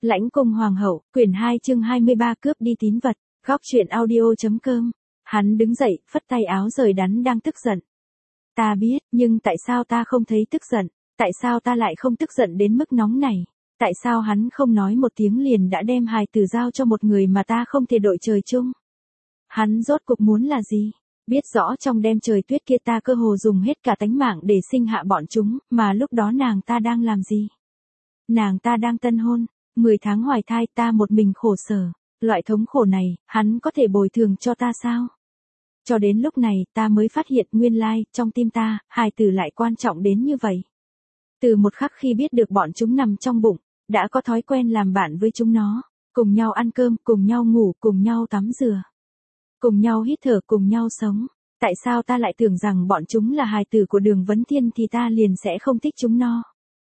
Lãnh cung hoàng hậu, quyển 2 chương 23 cướp đi tín vật, góc truyện audio.com. Hắn đứng dậy, phất tay áo rời đắn đang tức giận. Ta biết, nhưng tại sao ta không thấy tức giận, tại sao ta lại không tức giận đến mức nóng này, tại sao hắn không nói một tiếng liền đã đem hài tử giao cho một người mà ta không thể đội trời chung. Hắn rốt cuộc muốn là gì? Biết rõ trong đêm trời tuyết kia ta cơ hồ dùng hết cả tánh mạng để sinh hạ bọn chúng, mà lúc đó nàng ta đang làm gì? Nàng ta đang tân hôn, 10 tháng hoài thai ta một mình khổ sở, loại thống khổ này, hắn có thể bồi thường cho ta sao? Cho đến lúc này ta mới phát hiện nguyên lai, trong tim ta, hài tử lại quan trọng đến như vậy. Từ một khắc khi biết được bọn chúng nằm trong bụng, đã có thói quen làm bạn với chúng nó, cùng nhau ăn cơm, cùng nhau ngủ, cùng nhau tắm rửa, cùng nhau hít thở, cùng nhau sống. Tại sao ta lại tưởng rằng bọn chúng là hài tử của Đường Vấn Thiên thì ta liền sẽ không thích chúng nó?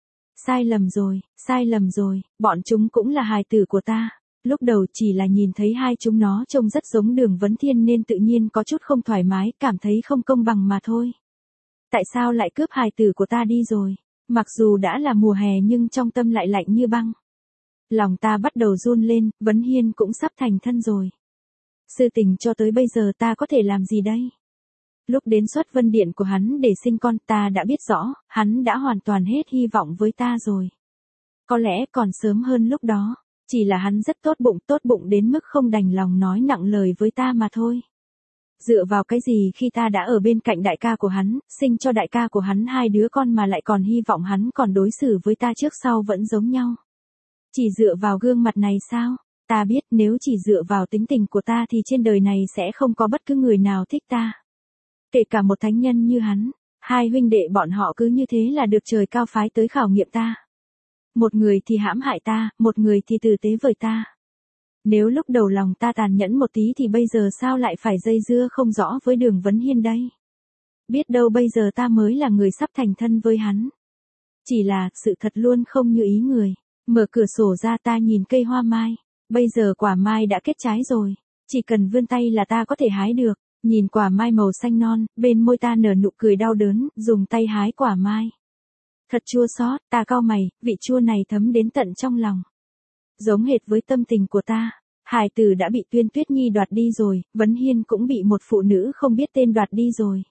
Sai lầm rồi, bọn chúng cũng là hài tử của ta. Lúc đầu chỉ là nhìn thấy hai chúng nó trông rất giống Đường Vấn Thiên nên tự nhiên có chút không thoải mái, cảm thấy không công bằng mà thôi. Tại sao lại cướp hài tử của ta đi rồi? Mặc dù đã là mùa hè nhưng trong tâm lại lạnh như băng. Lòng ta bắt đầu run lên, Vấn Hiên cũng sắp thành thân rồi. Sự tình cho tới bây giờ ta có thể làm gì đây? Lúc đến xuất vân điện của hắn để sinh con ta đã biết rõ, hắn đã hoàn toàn hết hy vọng với ta rồi. Có lẽ còn sớm hơn lúc đó, chỉ là hắn rất tốt bụng đến mức không đành lòng nói nặng lời với ta mà thôi. Dựa vào cái gì khi ta đã ở bên cạnh đại ca của hắn, sinh cho đại ca của hắn 2 đứa con mà lại còn hy vọng hắn còn đối xử với ta trước sau vẫn giống nhau? Chỉ dựa vào gương mặt này sao? Ta biết nếu chỉ dựa vào tính tình của ta thì trên đời này sẽ không có bất cứ người nào thích ta. Kể cả một thánh nhân như hắn, 2 huynh đệ bọn họ cứ như thế là được trời cao phái tới khảo nghiệm ta. Một người thì hãm hại ta, một người thì tử tế với ta. Nếu lúc đầu lòng ta tàn nhẫn một tí thì bây giờ sao lại phải dây dưa không rõ với Đường Vấn Hiên đây? Biết đâu bây giờ ta mới là người sắp thành thân với hắn. Chỉ là, sự thật luôn không như ý người. Mở cửa sổ ra ta nhìn cây hoa mai. Bây giờ quả mai đã kết trái rồi. Chỉ cần vươn tay là ta có thể hái được. Nhìn quả mai màu xanh non, bên môi ta nở nụ cười đau đớn, dùng tay hái quả mai. Thật chua xót, ta cau mày, vị chua này thấm đến tận trong lòng. Giống hệt với tâm tình của ta. Hài tử đã bị Tuyên Tuyết Nhi đoạt đi rồi, Vấn Hiên cũng bị một phụ nữ không biết tên đoạt đi rồi.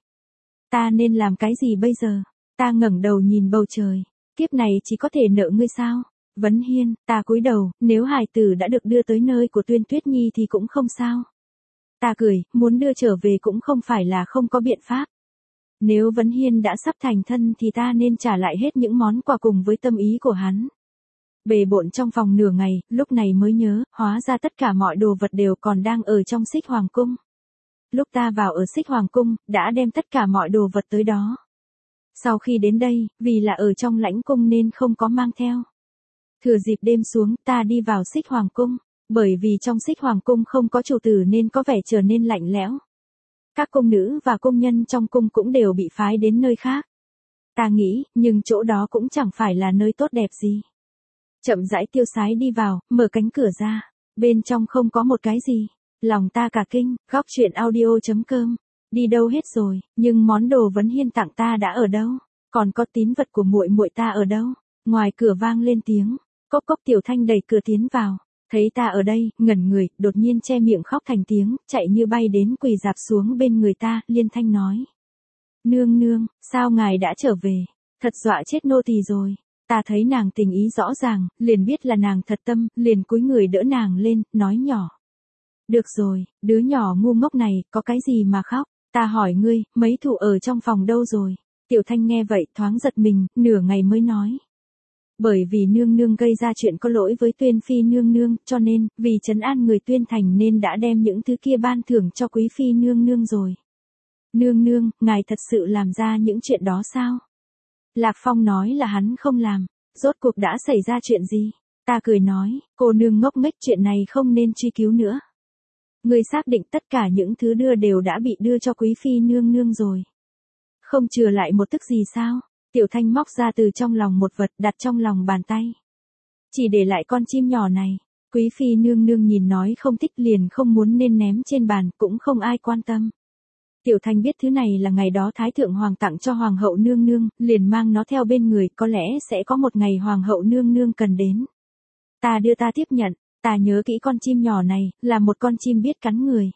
Ta nên làm cái gì bây giờ? Ta ngẩng đầu nhìn bầu trời. Kiếp này chỉ có thể nợ ngươi sao? Vấn Hiên, ta cúi đầu, nếu hài tử đã được đưa tới nơi của Tuyên Tuyết Nhi thì cũng không sao. Ta cười, muốn đưa trở về cũng không phải là không có biện pháp. Nếu Vấn Hiên đã sắp thành thân thì ta nên trả lại hết những món quà cùng với tâm ý của hắn. Bề bộn trong phòng nửa ngày, lúc này mới nhớ, hóa ra tất cả mọi đồ vật đều còn đang ở trong Xích Hoàng Cung. Lúc ta vào ở Xích Hoàng Cung, đã đem tất cả mọi đồ vật tới đó. Sau khi đến đây, vì là ở trong lãnh cung nên không có mang theo. Thừa dịp đêm xuống, ta đi vào Xích Hoàng Cung. Bởi vì trong Xích Hoàng Cung không có chủ tử nên có vẻ trở nên lạnh lẽo. Các cung nữ và cung nhân trong cung cũng đều bị phái đến nơi khác. Ta nghĩ, nhưng chỗ đó cũng chẳng phải là nơi tốt đẹp gì. Chậm rãi tiêu sái đi vào, mở cánh cửa ra. Bên trong không có một cái gì. Lòng ta cả kinh, góc truyện audio.com. Đi đâu hết rồi, nhưng món đồ Vấn Hiên tặng ta đã ở đâu? Còn có tín vật của muội muội ta ở đâu? Ngoài cửa vang lên tiếng. Cốc cốc Tiểu Thanh đẩy cửa tiến vào. Thấy ta ở đây, ngẩn người, đột nhiên che miệng khóc thành tiếng, chạy như bay đến quỳ rạp xuống bên người ta, liên thanh nói. Nương nương, sao ngài đã trở về? Thật dọa chết nô tỳ rồi. Ta thấy nàng tình ý rõ ràng, liền biết là nàng thật tâm, liền cúi người đỡ nàng lên, nói nhỏ. Được rồi, đứa nhỏ ngu ngốc này, có cái gì mà khóc? Ta hỏi ngươi, mấy thủ ở trong phòng đâu rồi? Tiểu Thanh nghe vậy, thoáng giật mình, nửa ngày mới nói. Bởi vì nương nương gây ra chuyện có lỗi với Tuyên Phi nương nương, cho nên, vì trấn an người Tuyên Thành nên đã đem những thứ kia ban thưởng cho Quý Phi nương nương rồi. Nương nương, ngài thật sự làm ra những chuyện đó sao? Lạc Phong nói là hắn không làm. Rốt cuộc đã xảy ra chuyện gì? Ta cười nói, cô nương ngốc nghếch, chuyện này không nên truy cứu nữa. Ngươi xác định tất cả những thứ đưa đều đã bị đưa cho Quý Phi nương nương rồi. Không chừa lại một tức gì sao? Tiểu Thanh móc ra từ trong lòng một vật đặt trong lòng bàn tay. Chỉ để lại con chim nhỏ này. Quý Phi nương nương nhìn nói không thích liền không muốn nên ném trên bàn, cũng không ai quan tâm. Tiểu Thanh biết thứ này là ngày đó Thái Thượng Hoàng tặng cho Hoàng hậu nương nương, liền mang nó theo bên người, có lẽ sẽ có một ngày Hoàng hậu nương nương cần đến. Ta đưa ta tiếp nhận, ta nhớ kỹ con chim nhỏ này, là một con chim biết cắn người.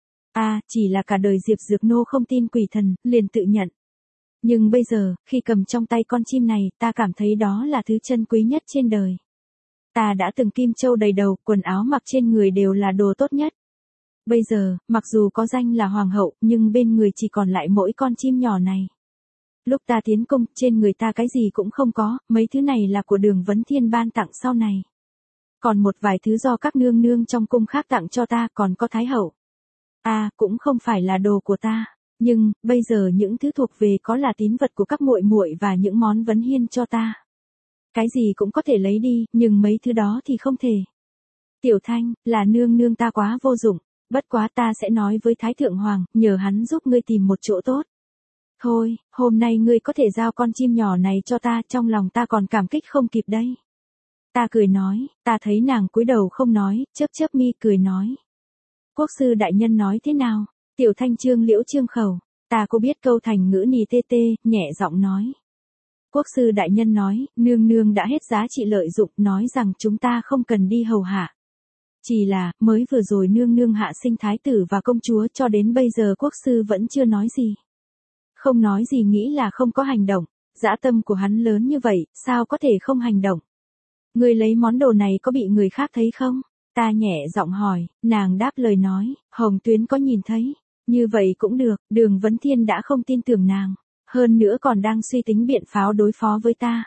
Chỉ là cả đời Diệp Dược Nô không tin quỷ thần, liền tự nhận. Nhưng bây giờ, khi cầm trong tay con chim này, ta cảm thấy đó là thứ chân quý nhất trên đời. Ta đã từng kim châu đầy đầu, quần áo mặc trên người đều là đồ tốt nhất. Bây giờ, mặc dù có danh là hoàng hậu, nhưng bên người chỉ còn lại mỗi con chim nhỏ này. Lúc ta tiến cung, trên người ta cái gì cũng không có, mấy thứ này là của Đường Vấn Thiên ban tặng sau này. Còn một vài thứ do các nương nương trong cung khác tặng cho ta, còn có thái hậu. Cũng không phải là đồ của ta, nhưng bây giờ những thứ thuộc về có là tín vật của các muội muội và những món Vấn Hiên cho ta. Cái gì cũng có thể lấy đi, nhưng mấy thứ đó thì không thể. Tiểu Thanh, là nương nương ta quá vô dụng, bất quá ta sẽ nói với Thái Thượng Hoàng, nhờ hắn giúp ngươi tìm một chỗ tốt. Thôi, hôm nay ngươi có thể giao con chim nhỏ này cho ta, trong lòng ta còn cảm kích không kịp đây. Ta cười nói, ta thấy nàng cúi đầu không nói, chớp chớp mi cười nói. Quốc sư đại nhân nói thế nào? Tiểu Thanh trương liễu trương khẩu, ta có biết câu thành ngữ nì tê tê, nhẹ giọng nói. Quốc sư đại nhân nói, nương nương đã hết giá trị lợi dụng, nói rằng chúng ta không cần đi hầu hạ. Chỉ là, mới vừa rồi nương nương hạ sinh thái tử và công chúa, cho đến bây giờ quốc sư vẫn chưa nói gì. Không nói gì nghĩ là không có hành động, dã tâm của hắn lớn như vậy, sao có thể không hành động? Người lấy món đồ này có bị người khác thấy không? Ta nhẹ giọng hỏi, nàng đáp lời nói, Hồng Tuyến có nhìn thấy. Như vậy cũng được, Đường Vấn Thiên đã không tin tưởng nàng. Hơn nữa còn đang suy tính biện pháp đối phó với ta.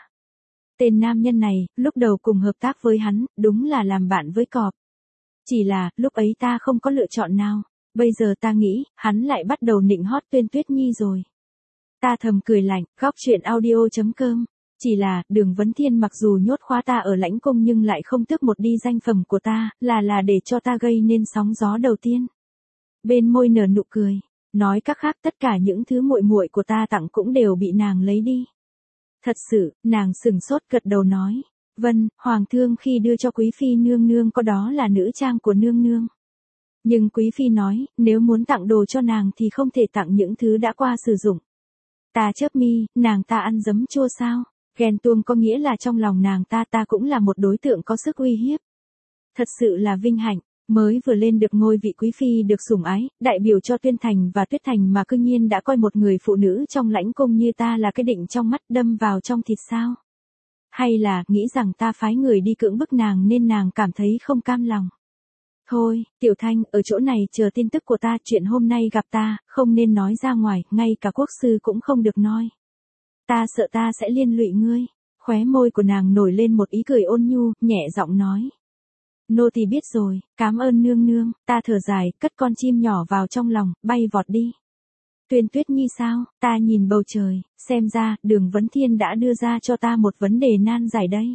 Tên nam nhân này, lúc đầu cùng hợp tác với hắn, đúng là làm bạn với cọp. Chỉ là, lúc ấy ta không có lựa chọn nào. Bây giờ ta nghĩ, hắn lại bắt đầu nịnh hót Tuyên Tuyết Nhi rồi. Ta thầm cười lạnh, góc chuyện audio.com. Chỉ là, Đường Vấn Thiên mặc dù nhốt khóa ta ở lãnh cung nhưng lại không tước một đi danh phẩm của ta, là để cho ta gây nên sóng gió đầu tiên. Bên môi nở nụ cười. Nói các khác, tất cả những thứ muội muội của ta tặng cũng đều bị nàng lấy đi. Thật sự, nàng sừng sốt gật đầu nói. Vâng, Hoàng thương khi đưa cho Quý Phi nương nương có đó là nữ trang của nương nương. Nhưng Quý Phi nói, nếu muốn tặng đồ cho nàng thì không thể tặng những thứ đã qua sử dụng. Ta chớp mi, nàng ta ăn giấm chua sao? Ghen tuông có nghĩa là trong lòng nàng ta cũng là một đối tượng có sức uy hiếp. Thật sự là vinh hạnh. Mới vừa lên được ngôi vị quý phi được sủng ái, đại biểu cho Tuyên Thành và Tuyết Thành mà cư nhiên đã coi một người phụ nữ trong lãnh cung như ta là cái định trong mắt đâm vào trong thịt sao? Hay là nghĩ rằng ta phái người đi cưỡng bức nàng nên nàng cảm thấy không cam lòng? Thôi, Tiểu Thanh, ở chỗ này chờ tin tức của ta, chuyện hôm nay gặp ta, không nên nói ra ngoài, ngay cả quốc sư cũng không được nói. Ta sợ ta sẽ liên lụy ngươi. Khóe môi của nàng nổi lên một ý cười ôn nhu, nhẹ giọng nói. Nô tỳ biết rồi, cảm ơn nương nương, ta thở dài, cất con chim nhỏ vào trong lòng, bay vọt đi. Tuyên Tuyết Nhi sao? Ta nhìn bầu trời, xem ra, Đường Vấn Thiên đã đưa ra cho ta một vấn đề nan giải đây.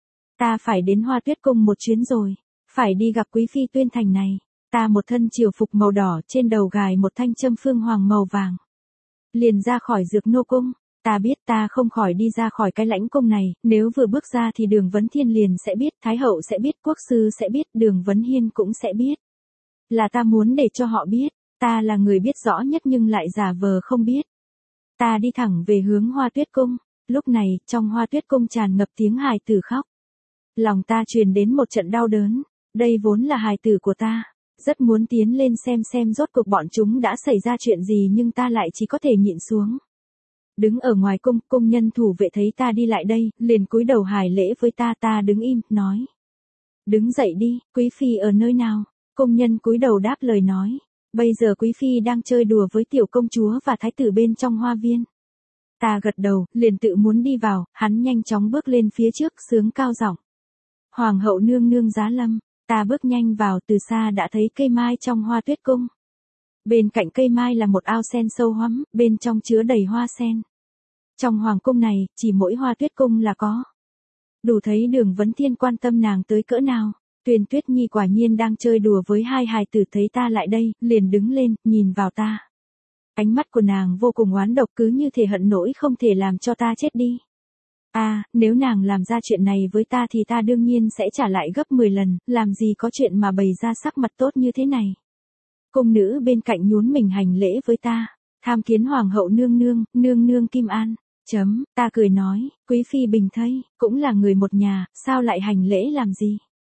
Ta phải đến Hoa Tuyết Cung một chuyến rồi, phải đi gặp Quý Phi Tuyên Thành này. Ta một thân triều phục màu đỏ, trên đầu gài một thanh châm phương hoàng màu vàng. Liền ra khỏi Dược Nô Cung. Ta biết ta không khỏi đi ra khỏi cái lãnh cung này, nếu vừa bước ra thì Đường Vấn Thiên liền sẽ biết, Thái hậu sẽ biết, quốc sư sẽ biết, Đường Vấn Hiên cũng sẽ biết. Là ta muốn để cho họ biết, ta là người biết rõ nhất nhưng lại giả vờ không biết. Ta đi thẳng về hướng Hoa Tuyết Cung, lúc này, trong Hoa Tuyết Cung tràn ngập tiếng hài tử khóc. Lòng ta truyền đến một trận đau đớn, đây vốn là hài tử của ta, rất muốn tiến lên xem rốt cuộc bọn chúng đã xảy ra chuyện gì nhưng ta lại chỉ có thể nhịn xuống. Đứng ở ngoài cung, cung nhân thủ vệ thấy ta đi lại đây, liền cúi đầu hài lễ với ta, ta đứng im, nói. Đứng dậy đi, Quý Phi ở nơi nào? Cung nhân cúi đầu đáp lời nói. Bây giờ Quý Phi đang chơi đùa với tiểu công chúa và thái tử bên trong hoa viên. Ta gật đầu, liền tự muốn đi vào, hắn nhanh chóng bước lên phía trước, sướng cao giọng. Hoàng hậu nương nương giá lâm, ta bước nhanh vào, từ xa đã thấy cây mai trong Hoa Tuyết Cung. Bên cạnh cây mai là một ao sen sâu hoắm, bên trong chứa đầy hoa sen. Trong hoàng cung này, chỉ mỗi Hoa Tuyết Cung là có. Đủ thấy Đường Vấn Thiên quan tâm nàng tới cỡ nào. Tuyên Tuyết Nhi quả nhiên đang chơi đùa với hai hài tử, thấy ta lại đây, liền đứng lên, nhìn vào ta. Ánh mắt của nàng vô cùng oán độc, cứ như thể hận nỗi không thể làm cho ta chết đi. Nếu nàng làm ra chuyện này với ta thì ta đương nhiên sẽ trả lại gấp 10 lần, làm gì có chuyện mà bày ra sắc mặt tốt như thế này. Cung nữ bên cạnh nhún mình hành lễ với ta, tham kiến hoàng hậu nương nương Kim An. Ta cười nói, Quý Phi bình thây, cũng là người một nhà, sao lại hành lễ làm gì?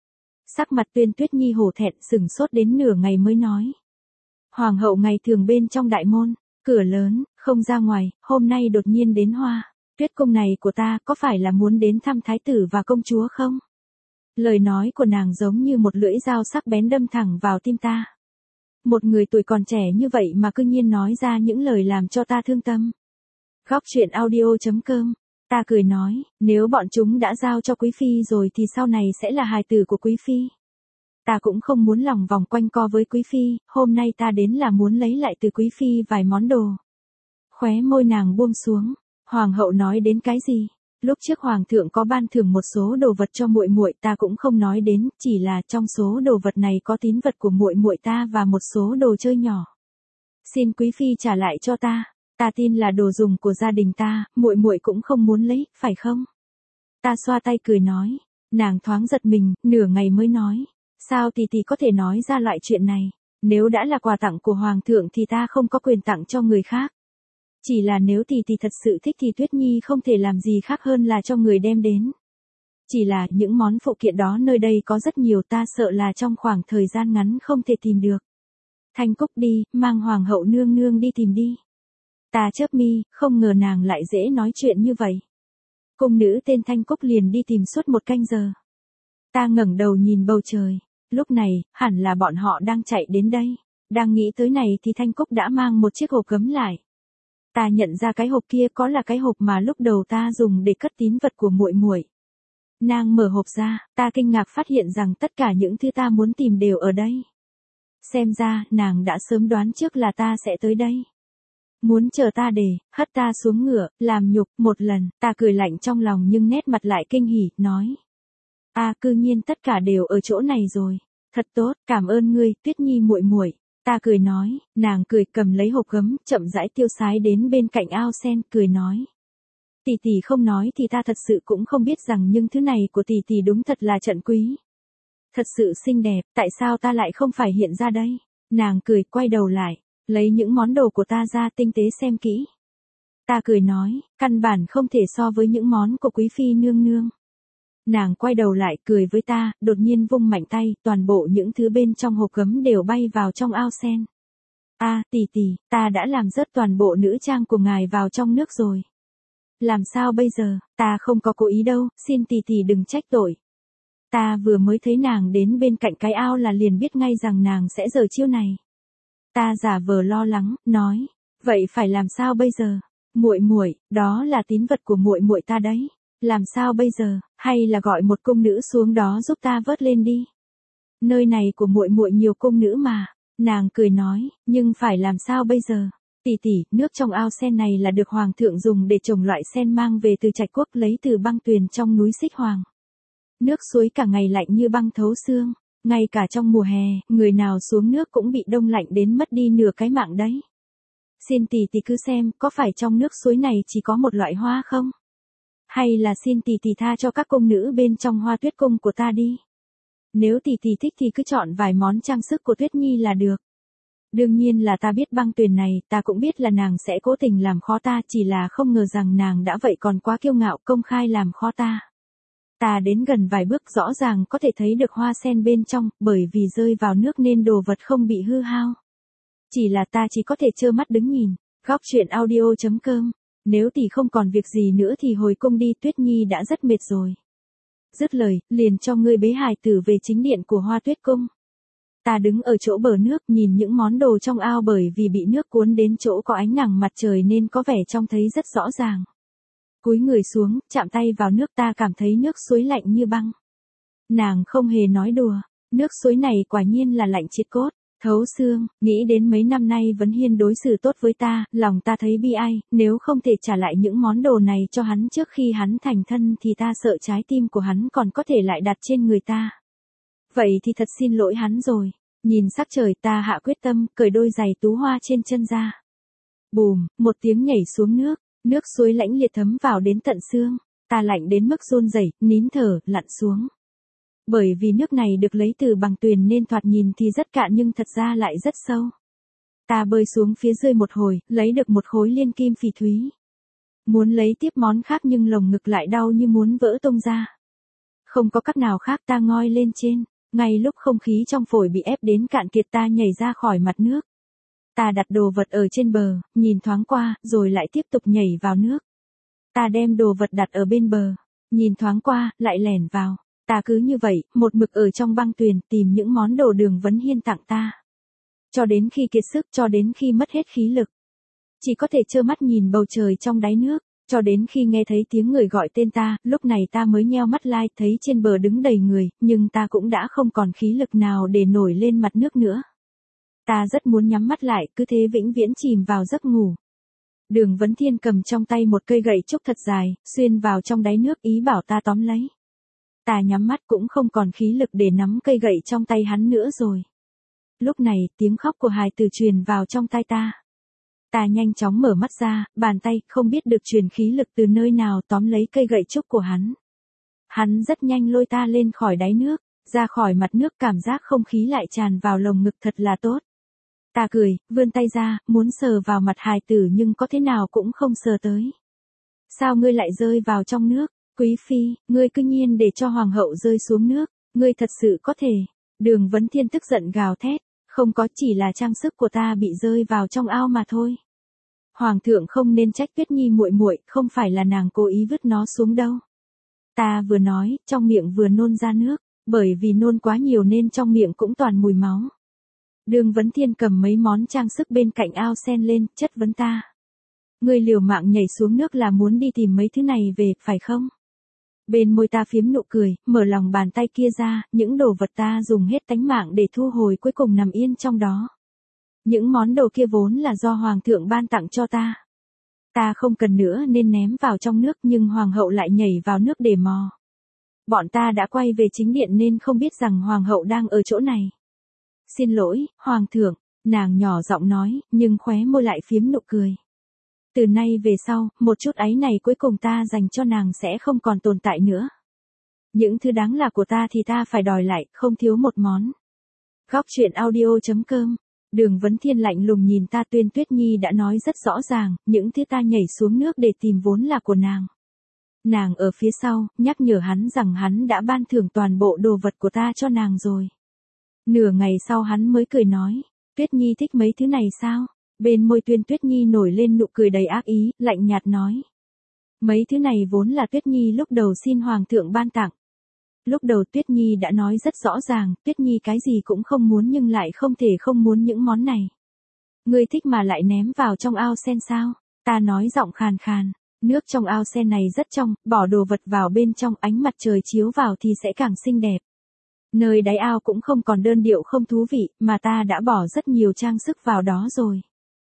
Sắc mặt Tuyên Tuyết Nhi hổ thẹn sửng sốt đến nửa ngày mới nói. Hoàng hậu ngày thường bên trong đại môn, cửa lớn, không ra ngoài, hôm nay đột nhiên đến Hoa Tuyết cung này của ta có phải là muốn đến thăm thái tử và công chúa không? Lời nói của nàng giống như một lưỡi dao sắc bén đâm thẳng vào tim ta. Một người tuổi còn trẻ như vậy mà cư nhiên nói ra những lời làm cho ta thương tâm. Góc truyện audio.com. Ta cười nói, nếu bọn chúng đã giao cho quý phi rồi thì sau này sẽ là hài tử của quý phi. Ta cũng không muốn lòng vòng quanh co với quý phi, hôm nay ta đến là muốn lấy lại từ quý phi vài món đồ. Khóe môi nàng buông xuống, hoàng hậu nói đến cái gì? Lúc trước hoàng thượng có ban thưởng một số đồ vật cho muội muội, ta cũng không nói đến, chỉ là trong số đồ vật này có tín vật của muội muội ta và một số đồ chơi nhỏ. Xin quý phi trả lại cho ta. Ta tin là đồ dùng của gia đình ta, muội muội cũng không muốn lấy, phải không? Ta xoa tay cười nói, nàng thoáng giật mình, nửa ngày mới nói, sao tỷ tỷ có thể nói ra loại chuyện này? Nếu đã là quà tặng của hoàng thượng thì ta không có quyền tặng cho người khác. Chỉ là nếu tỷ tỷ thật sự thích thì Tuyết Nhi không thể làm gì khác hơn là cho người đem đến. Chỉ là những món phụ kiện đó nơi đây có rất nhiều, ta sợ là trong khoảng thời gian ngắn không thể tìm được. Thanh Cúc đi, mang hoàng hậu nương nương đi tìm đi. Ta chớp mi, không ngờ nàng lại dễ nói chuyện như vậy. Cung nữ tên Thanh Cúc liền đi tìm suốt 1 canh giờ. Ta ngẩng đầu nhìn bầu trời, lúc này, hẳn là bọn họ đang chạy đến đây. Đang nghĩ tới này thì Thanh Cúc đã mang một chiếc hộp gấm lại. Ta nhận ra cái hộp kia có là cái hộp mà lúc đầu ta dùng để cất tín vật của muội muội. Nàng mở hộp ra, ta kinh ngạc phát hiện rằng tất cả những thứ ta muốn tìm đều ở đây. Xem ra, nàng đã sớm đoán trước là ta sẽ tới đây. Muốn chờ ta để, hất ta xuống ngựa, làm nhục, một lần, ta cười lạnh trong lòng nhưng nét mặt lại kinh hỉ, nói. Cư nhiên tất cả đều ở chỗ này rồi. Thật tốt, cảm ơn ngươi, Tuyết Nhi muội muội. Ta cười nói, nàng cười cầm lấy hộp gấm, chậm rãi tiêu sái đến bên cạnh ao sen, cười nói. Tỷ tỷ không nói thì ta thật sự cũng không biết rằng những thứ này của tỷ tỷ đúng thật là trận quý. Thật sự xinh đẹp, tại sao ta lại không phải hiện ra đây? Nàng cười, quay đầu lại, lấy những món đồ của ta ra tinh tế xem kỹ. Ta cười nói, căn bản không thể so với những món của quý phi nương nương. Nàng quay đầu lại cười với ta, đột nhiên vung mạnh tay, toàn bộ những thứ bên trong hộp gấm đều bay vào trong ao sen. Tỷ tỷ, ta đã làm rớt toàn bộ nữ trang của ngài vào trong nước rồi. Làm sao bây giờ, ta không có cố ý đâu, xin tỷ tỷ đừng trách tội. Ta vừa mới thấy nàng đến bên cạnh cái ao là liền biết ngay rằng nàng sẽ giở chiêu này. Ta giả vờ lo lắng, nói, vậy phải làm sao bây giờ? Muội muội, đó là tín vật của muội muội ta đấy. Làm sao bây giờ, hay là gọi một cung nữ xuống đó giúp ta vớt lên đi. Nơi này của muội muội nhiều cung nữ mà. Nàng cười nói, nhưng phải làm sao bây giờ? Tỷ tỷ, nước trong ao sen này là được hoàng thượng dùng để trồng loại sen mang về từ Trạch Quốc, lấy từ băng tuyền trong núi Xích Hoàng. Nước suối cả ngày lạnh như băng thấu xương, ngay cả trong mùa hè, người nào xuống nước cũng bị đông lạnh đến mất đi nửa cái mạng đấy. Xin tỷ tỷ cứ xem, có phải trong nước suối này chỉ có một loại hoa không? Hay là xin tỷ tỷ tha cho các cung nữ bên trong Hoa Tuyết cung của ta đi. Nếu tỷ tỷ thích thì cứ chọn vài món trang sức của Tuyết Nhi là được. Đương nhiên là ta biết băng tuyền này, ta cũng biết là nàng sẽ cố tình làm khó ta, chỉ là không ngờ rằng nàng đã vậy còn quá kiêu ngạo, công khai làm khó ta. Ta đến gần vài bước rõ ràng có thể thấy được hoa sen bên trong, bởi vì rơi vào nước nên đồ vật không bị hư hao. Chỉ là ta chỉ có thể trơ mắt đứng nhìn. Góc truyện audio.com. Nếu tỷ không còn việc gì nữa thì hồi cung đi, Tuyết Nhi đã rất mệt rồi. Dứt lời, liền cho ngươi bế hài tử về chính điện của Hoa Tuyết cung. Ta đứng ở chỗ bờ nước nhìn những món đồ trong ao, bởi vì bị nước cuốn đến chỗ có ánh nắng mặt trời nên có vẻ trông thấy rất rõ ràng. Cúi người xuống, chạm tay vào nước, ta cảm thấy nước suối lạnh như băng. Nàng không hề nói đùa, nước suối này quả nhiên là lạnh triệt cốt, thấu xương, nghĩ đến mấy năm nay Vấn Hiên đối xử tốt với ta, lòng ta thấy bi ai, nếu không thể trả lại những món đồ này cho hắn trước khi hắn thành thân thì ta sợ trái tim của hắn còn có thể lại đặt trên người ta. Vậy thì thật xin lỗi hắn rồi. Nhìn sắc trời, ta hạ quyết tâm, cởi đôi giày tú hoa trên chân ra. Bùm, một tiếng nhảy xuống nước, nước suối lãnh liệt thấm vào đến tận xương, ta lạnh đến mức run rẩy, nín thở, lặn xuống. Bởi vì nước này được lấy từ bằng tuyền nên thoạt nhìn thì rất cạn nhưng thật ra lại rất sâu. Ta bơi xuống phía dưới một hồi, lấy được một khối liên kim phỉ thúy. Muốn lấy tiếp món khác nhưng lồng ngực lại đau như muốn vỡ tung ra. Không có cách nào khác, ta ngoi lên trên. Ngay lúc không khí trong phổi bị ép đến cạn kiệt ta nhảy ra khỏi mặt nước. Ta đặt đồ vật ở trên bờ, nhìn thoáng qua, rồi lại tiếp tục nhảy vào nước. Ta đem đồ vật đặt ở bên bờ, nhìn thoáng qua, lại lẻn vào. Ta cứ như vậy, một mực ở trong băng tuyền tìm những món đồ Đường Vấn Hiên tặng ta. Cho đến khi kiệt sức, cho đến khi mất hết khí lực. Chỉ có thể trơ mắt nhìn bầu trời trong đáy nước, cho đến khi nghe thấy tiếng người gọi tên ta, lúc này ta mới nheo mắt lai, thấy trên bờ đứng đầy người, nhưng ta cũng đã không còn khí lực nào để nổi lên mặt nước nữa. Ta rất muốn nhắm mắt lại, cứ thế vĩnh viễn chìm vào giấc ngủ. Đường Vấn Thiên cầm trong tay một cây gậy trúc thật dài, xuyên vào trong đáy nước ý bảo ta tóm lấy. Ta nhắm mắt cũng không còn khí lực để nắm cây gậy trong tay hắn nữa rồi. Lúc này, tiếng khóc của hài tử truyền vào trong tai ta. Ta nhanh chóng mở mắt ra, bàn tay không biết được truyền khí lực từ nơi nào tóm lấy cây gậy trúc của hắn. Hắn rất nhanh lôi ta lên khỏi đáy nước, ra khỏi mặt nước, cảm giác không khí lại tràn vào lồng ngực thật là tốt. Ta cười, vươn tay ra, muốn sờ vào mặt hài tử nhưng có thế nào cũng không sờ tới. Sao ngươi lại rơi vào trong nước? Quý phi, ngươi cứ nhiên để cho hoàng hậu rơi xuống nước, ngươi thật sự có thể. Đường Vấn Thiên tức giận gào thét, không có, chỉ là trang sức của ta bị rơi vào trong ao mà thôi. Hoàng thượng không nên trách Tuyết Nhi muội muội, không phải là nàng cố ý vứt nó xuống đâu. Ta vừa nói, trong miệng vừa nôn ra nước, bởi vì nôn quá nhiều nên trong miệng cũng toàn mùi máu. Đường Vấn Thiên cầm mấy món trang sức bên cạnh ao sen lên, chất vấn ta. Ngươi liều mạng nhảy xuống nước là muốn đi tìm mấy thứ này về, phải không? Bên môi ta phiếm nụ cười, mở lòng bàn tay kia ra, những đồ vật ta dùng hết tánh mạng để thu hồi cuối cùng nằm yên trong đó. Những món đồ kia vốn là do Hoàng thượng ban tặng cho ta. Ta không cần nữa nên ném vào trong nước, nhưng Hoàng hậu lại nhảy vào nước để mò. Bọn ta đã quay về chính điện nên không biết rằng Hoàng hậu đang ở chỗ này. Xin lỗi, Hoàng thượng, nàng nhỏ giọng nói, nhưng khóe môi lại phiếm nụ cười. Từ nay về sau, một chút áy này cuối cùng ta dành cho nàng sẽ không còn tồn tại nữa. Những thứ đáng là của ta thì ta phải đòi lại, không thiếu một món. Góc truyện audio.com. Đường Vấn Thiên lạnh lùng nhìn ta, Tuyết Nhi đã nói rất rõ ràng, những thứ ta nhảy xuống nước để tìm vốn là của nàng. Nàng ở phía sau, nhắc nhở hắn rằng hắn đã ban thưởng toàn bộ đồ vật của ta cho nàng rồi. Nửa ngày sau hắn mới cười nói, Tuyết Nhi thích mấy thứ này sao? Bên môi Tuyết Nhi nổi lên nụ cười đầy ác ý, lạnh nhạt nói. Mấy thứ này vốn là Tuyết Nhi lúc đầu xin Hoàng thượng ban tặng. Lúc đầu Tuyết Nhi đã nói rất rõ ràng, Tuyết Nhi cái gì cũng không muốn nhưng lại không thể không muốn những món này. Ngươi thích mà lại ném vào trong ao sen sao? Ta nói giọng khàn khàn, nước trong ao sen này rất trong, bỏ đồ vật vào bên trong, ánh mặt trời chiếu vào thì sẽ càng xinh đẹp. Nơi đáy ao cũng không còn đơn điệu không thú vị, mà ta đã bỏ rất nhiều trang sức vào đó rồi.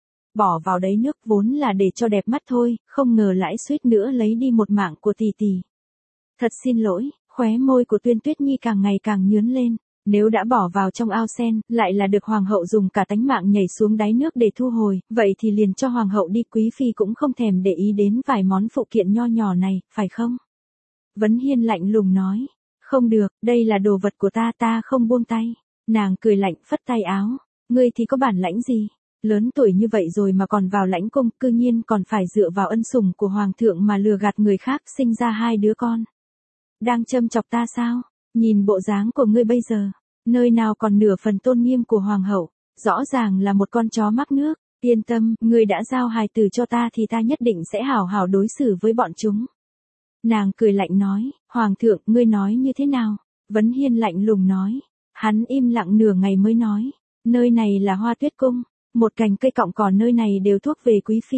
Bỏ vào đấy nước vốn là để cho đẹp mắt thôi, không ngờ lại suýt nữa lấy đi một mạng của tỷ tỷ. Thật xin lỗi, khóe môi của Tuyết Nhi càng ngày càng nhướn lên. Nếu đã bỏ vào trong ao sen, lại là được Hoàng hậu dùng cả tánh mạng nhảy xuống đáy nước để thu hồi, vậy thì liền cho Hoàng hậu đi, Quý phi cũng không thèm để ý đến vài món phụ kiện nho nhỏ này, phải không? Vấn Hiên lạnh lùng nói. Không được, đây là đồ vật của ta, ta không buông tay. Nàng cười lạnh, phất tay áo. Ngươi thì có bản lãnh gì? Lớn tuổi như vậy rồi mà còn vào lãnh cung, cư nhiên còn phải dựa vào ân sủng của Hoàng thượng mà lừa gạt người khác, sinh ra 2 đứa con. Đang châm chọc ta sao? Nhìn bộ dáng của ngươi bây giờ, nơi nào còn nửa phần tôn nghiêm của Hoàng hậu, rõ ràng là một con chó mắc nước. Yên tâm, ngươi đã giao hài tử cho ta thì ta nhất định sẽ hảo hảo đối xử với bọn chúng. Nàng cười lạnh nói, Hoàng thượng, ngươi nói như thế nào? Vấn Hiên lạnh lùng nói. Hắn im lặng nửa ngày mới nói, nơi này là Hoa Tuyết cung, một cành cây cọng cỏ nơi này đều thuộc về Quý phi.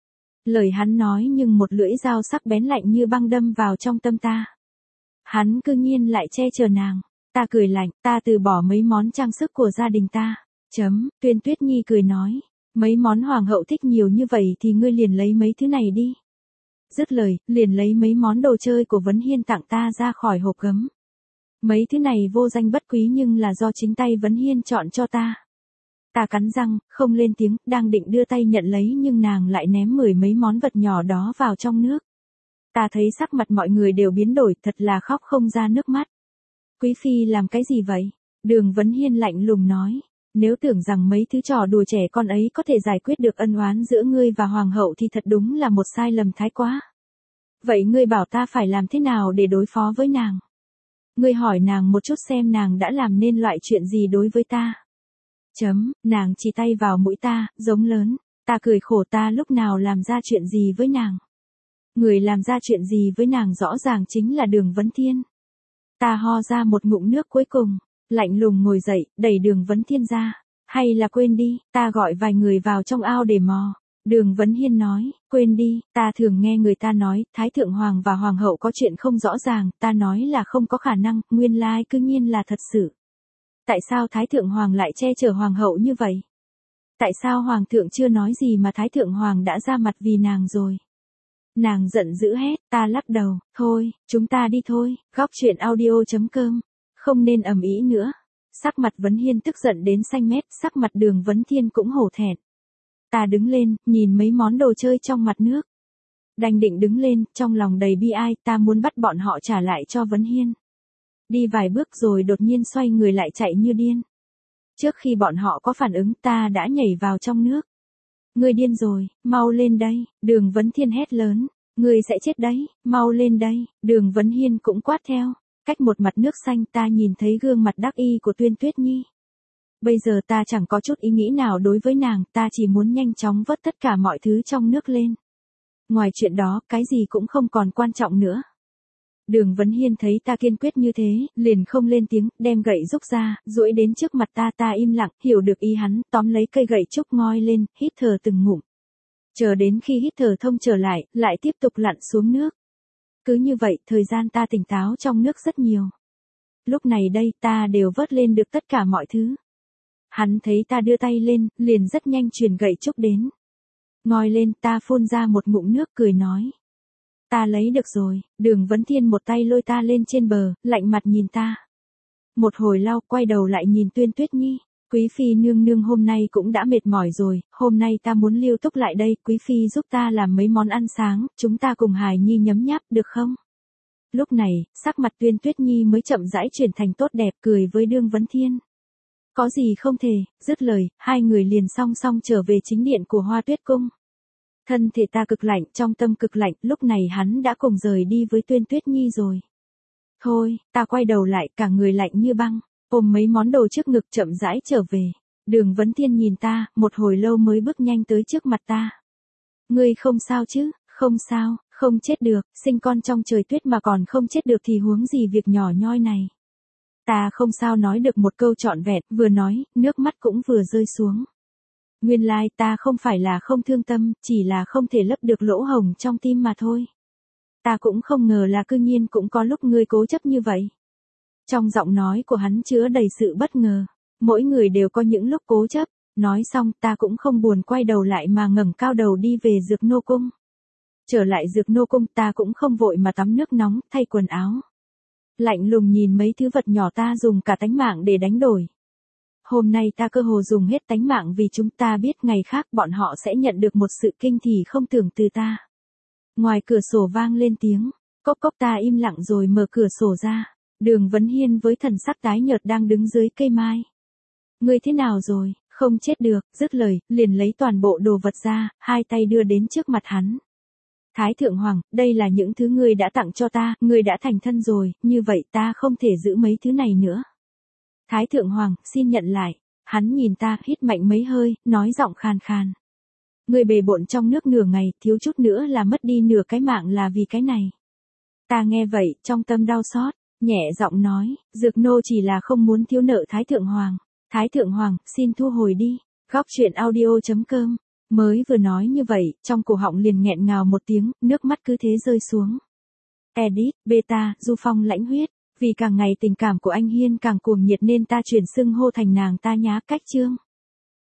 Lời hắn nói nhưng một lưỡi dao sắc bén lạnh như băng đâm vào trong tâm ta. Hắn cư nhiên lại che chở nàng. Ta cười lạnh, ta từ bỏ mấy món trang sức của gia đình ta. Tuyết Nhi cười nói, mấy món Hoàng hậu thích nhiều như vậy thì ngươi liền lấy mấy thứ này đi. Dứt lời, liền lấy mấy món đồ chơi của Vấn Hiên tặng ta ra khỏi hộp gấm. Mấy thứ này vô danh bất quý nhưng là do chính tay Vấn Hiên chọn cho ta. Ta cắn răng, không lên tiếng, đang định đưa tay nhận lấy nhưng nàng lại ném 10 mấy món vật nhỏ đó vào trong nước. Ta thấy sắc mặt mọi người đều biến đổi, thật là khóc không ra nước mắt. Quý phi làm cái gì vậy? Đường Vấn Hiên lạnh lùng nói. Nếu tưởng rằng mấy thứ trò đùa trẻ con ấy có thể giải quyết được ân oán giữa ngươi và Hoàng hậu thì thật đúng là một sai lầm thái quá. Vậy ngươi bảo ta phải làm thế nào để đối phó với nàng? Ngươi hỏi nàng một chút xem nàng đã làm nên loại chuyện gì đối với ta. Nàng chỉ tay vào mũi ta, giống lớn. Ta cười khổ, ta lúc nào làm ra chuyện gì với nàng. Người làm ra chuyện gì với nàng rõ ràng chính là Đường Vấn Thiên. Ta ho ra một ngụm nước cuối cùng, lạnh lùng ngồi dậy, đẩy Đường Vấn Thiên ra. Hay là quên đi, ta gọi vài người vào trong ao để mò. Đường Vấn Hiên nói, quên đi, ta thường nghe người ta nói, Thái Thượng Hoàng và Hoàng hậu có chuyện không rõ ràng, ta nói là không có khả năng, nguyên lai cư nhiên là thật sự. Tại sao Thái Thượng Hoàng lại che chở Hoàng hậu như vậy? Tại sao Hoàng thượng chưa nói gì mà Thái Thượng Hoàng đã ra mặt vì nàng rồi? Nàng giận dữ hét, ta lắc đầu, thôi, chúng ta đi thôi, góc chuyện audio.com, không nên ầm ĩ nữa. Sắc mặt Vấn Hiên tức giận đến xanh mét, sắc mặt Đường Vấn Thiên cũng hổ thẹn. Ta đứng lên, nhìn mấy món đồ chơi trong mặt nước. Đành định đứng lên, trong lòng đầy bi ai, ta muốn bắt bọn họ trả lại cho Vấn Hiên. Đi vài bước rồi đột nhiên xoay người lại chạy như điên. Trước khi bọn họ có phản ứng, ta đã nhảy vào trong nước. Ngươi điên rồi, mau lên đây, Đường Vấn Thiên hét lớn. Ngươi sẽ chết đấy, mau lên đây, Đường Vấn Hiên cũng quát theo. Cách một mặt nước xanh ta nhìn thấy gương mặt đắc y của Tuyên Tuyết Nhi. Bây giờ ta chẳng có chút ý nghĩ nào đối với nàng, ta chỉ muốn nhanh chóng vớt tất cả mọi thứ trong nước lên. Ngoài chuyện đó, cái gì cũng không còn quan trọng nữa. Đường Vấn Hiên thấy ta kiên quyết như thế, liền không lên tiếng, đem gậy rúc ra, duỗi đến trước mặt ta, ta im lặng, hiểu được ý hắn, tóm lấy cây gậy trúc ngoi lên, hít thở từng ngụm. Chờ đến khi hít thở thông trở lại tiếp tục lặn xuống nước. Cứ như vậy, thời gian ta tỉnh táo trong nước rất nhiều. Lúc này đây, ta đều vớt lên được tất cả mọi thứ. Hắn thấy ta đưa tay lên, liền rất nhanh truyền gậy trúc đến. Ngoi lên, ta phun ra một ngụm nước cười nói. Ta lấy được rồi, Đường Vấn Thiên một tay lôi ta lên trên bờ, lạnh mặt nhìn ta. Một hồi lâu quay đầu lại nhìn Tuyên Tuyết Nhi. Quý phi nương nương hôm nay cũng đã mệt mỏi rồi, hôm nay ta muốn lưu túc lại đây, quý phi giúp ta làm mấy món ăn sáng, chúng ta cùng Hài Nhi nhấm nháp được không? Lúc này, sắc mặt Tuyên Tuyết Nhi mới chậm rãi chuyển thành tốt đẹp, cười với Đường Vấn Thiên. Có gì không thể, dứt lời, hai người liền song song trở về chính điện của Hoa Tuyết Cung. Thân thể ta cực lạnh, trong tâm cực lạnh, lúc này hắn đã cùng rời đi với Tuyên Tuyết Nhi rồi. Thôi, ta quay đầu lại, cả người lạnh như băng, ôm mấy món đồ trước ngực chậm rãi trở về. Đường Vấn Thiên nhìn ta, một hồi lâu mới bước nhanh tới trước mặt ta. Ngươi không sao chứ? Không sao, không chết được, sinh con trong trời tuyết mà còn không chết được thì huống gì việc nhỏ nhoi này. Ta không sao nói được một câu trọn vẹn, vừa nói, nước mắt cũng vừa rơi xuống. Nguyên lai ta không phải là không thương tâm, chỉ là không thể lấp được lỗ hổng trong tim mà thôi. Ta cũng không ngờ là cư nhiên cũng có lúc ngươi cố chấp như vậy. Trong giọng nói của hắn chứa đầy sự bất ngờ. Mỗi người đều có những lúc cố chấp. Nói xong ta cũng không buồn quay đầu lại mà ngẩng cao đầu đi về Dược Nô Cung. Trở lại Dược Nô Cung ta cũng không vội mà tắm nước nóng, thay quần áo. Lạnh lùng nhìn mấy thứ vật nhỏ ta dùng cả tánh mạng để đánh đổi. Hôm nay ta cơ hồ dùng hết tánh mạng vì chúng ta biết ngày khác bọn họ sẽ nhận được một sự kinh hỉ không tưởng từ ta. Ngoài cửa sổ vang lên tiếng, cốc cốc ta im lặng rồi mở cửa sổ ra. Đường Vấn Hiên với thần sắc tái nhợt đang đứng dưới cây mai. Ngươi thế nào rồi, không chết được, dứt lời, liền lấy toàn bộ đồ vật ra, hai tay đưa đến trước mặt hắn. Thái Thượng Hoàng, đây là những thứ ngươi đã tặng cho ta, ngươi đã thành thân rồi, như vậy ta không thể giữ mấy thứ này nữa. Thái Thượng Hoàng, xin nhận lại. Hắn nhìn ta, hít mạnh mấy hơi, nói giọng khàn khàn. Ngươi bề bộn trong nước nửa ngày, thiếu chút nữa là mất đi nửa cái mạng là vì cái này. Ta nghe vậy, trong tâm đau xót, nhẹ giọng nói, Dược Nô chỉ là không muốn thiếu nợ Thái Thượng Hoàng. Thái Thượng Hoàng, xin thu hồi đi. Góc chuyện audio.com. Mới vừa nói như vậy, trong cổ họng liền nghẹn ngào một tiếng, nước mắt cứ thế rơi xuống. Edit, beta, Du Phong lãnh huyết. Vì càng ngày tình cảm của anh Hiên càng cuồng nhiệt nên ta chuyển xưng hô thành nàng ta nhá cách chương.